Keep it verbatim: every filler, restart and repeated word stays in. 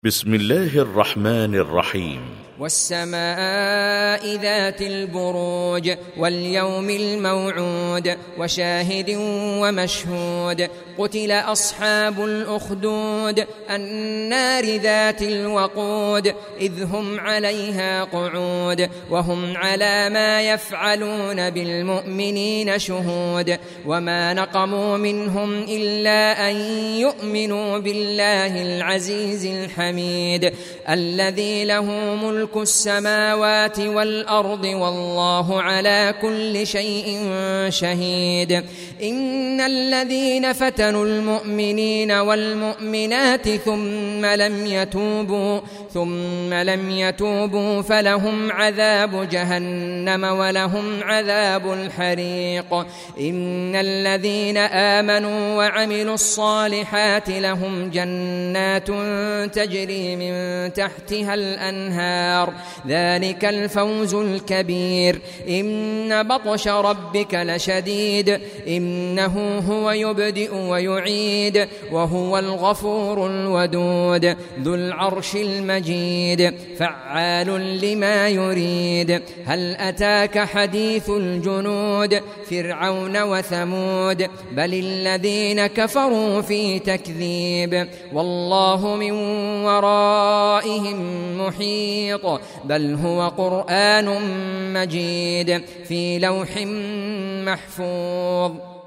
بسم الله الرحمن الرحيم. والسماء ذات البروج واليوم الموعود وشاهد ومشهود قتل أصحاب الأخدود النار ذات الوقود إذ هم عليها قعود وهم على ما يفعلون بالمؤمنين شهود وما نقموا منهم إلا أن يؤمنوا بالله العزيز الحميد الذي له ملك السماوات والأرض والله على كل شيء شهيد. إن الذين فتنوا المؤمنين والمؤمنات ثم لم يتوبوا ثم لم يتوبوا فلهم عذاب جهنم ولهم عذاب الحريق. إن الذين آمنوا وعملوا الصالحات لهم جنات تجري من تحتها الأنهار ذلك الفوز الكبير. إن بطش ربك لشديد إنه هو يبدئ ويعيد وهو الغفور الودود ذو العرش المجيد فعال لما يريد. هل أتاك حديث الجنود فرعون وثمود بل الذين كفروا في تكذيب والله من ورائهم محيط بل هو قرآن مجيد في لوح محفوظ.